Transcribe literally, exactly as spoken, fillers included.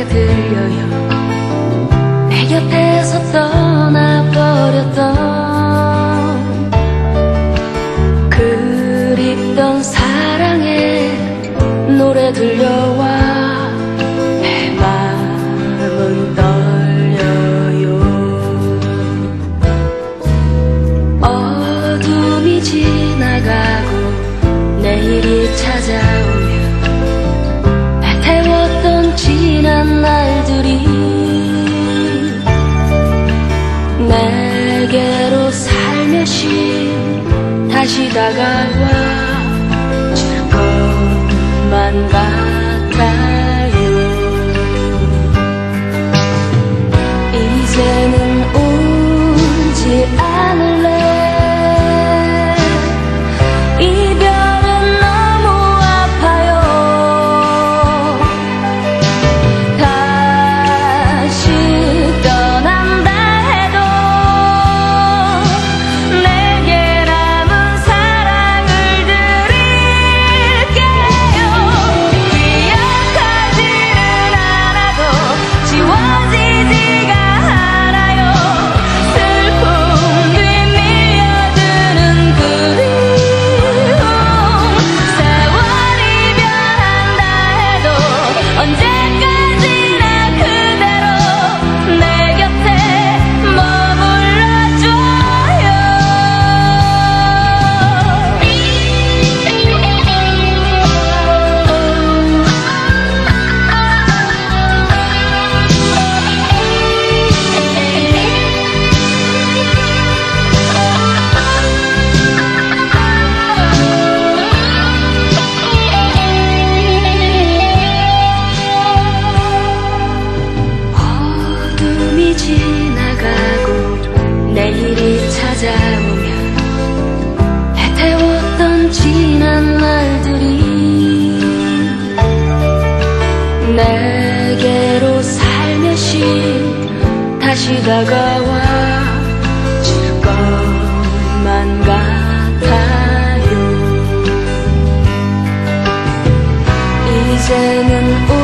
노래 들려요. 내 곁에서 떠나버렸던 그립던 사랑의 노래 들려와 내 마음은 떨려요. 어둠이 지나가고 내일이 찾아오면 태웠던 지난 날들이 내게로 살며시 다시 다가와 줄 것만 같아요. 이제는 울지 않을래. 이별은 너무 아파요. 다시 떠난다 해도 내게 남은 사랑을 드릴게요. 기억하지는 않아도 지워지지가 않아요. 슬픔 뒤 밀려드는 그리움. 세월이 변한다 해도 언제까지나 그대로 내 곁에 머물러줘요. 어둠이 지나가고 내일이 찾아오면 애태웠던 지난 날들이 내게로 살며시 다시 다가와 줄 것만 같아요. 이제는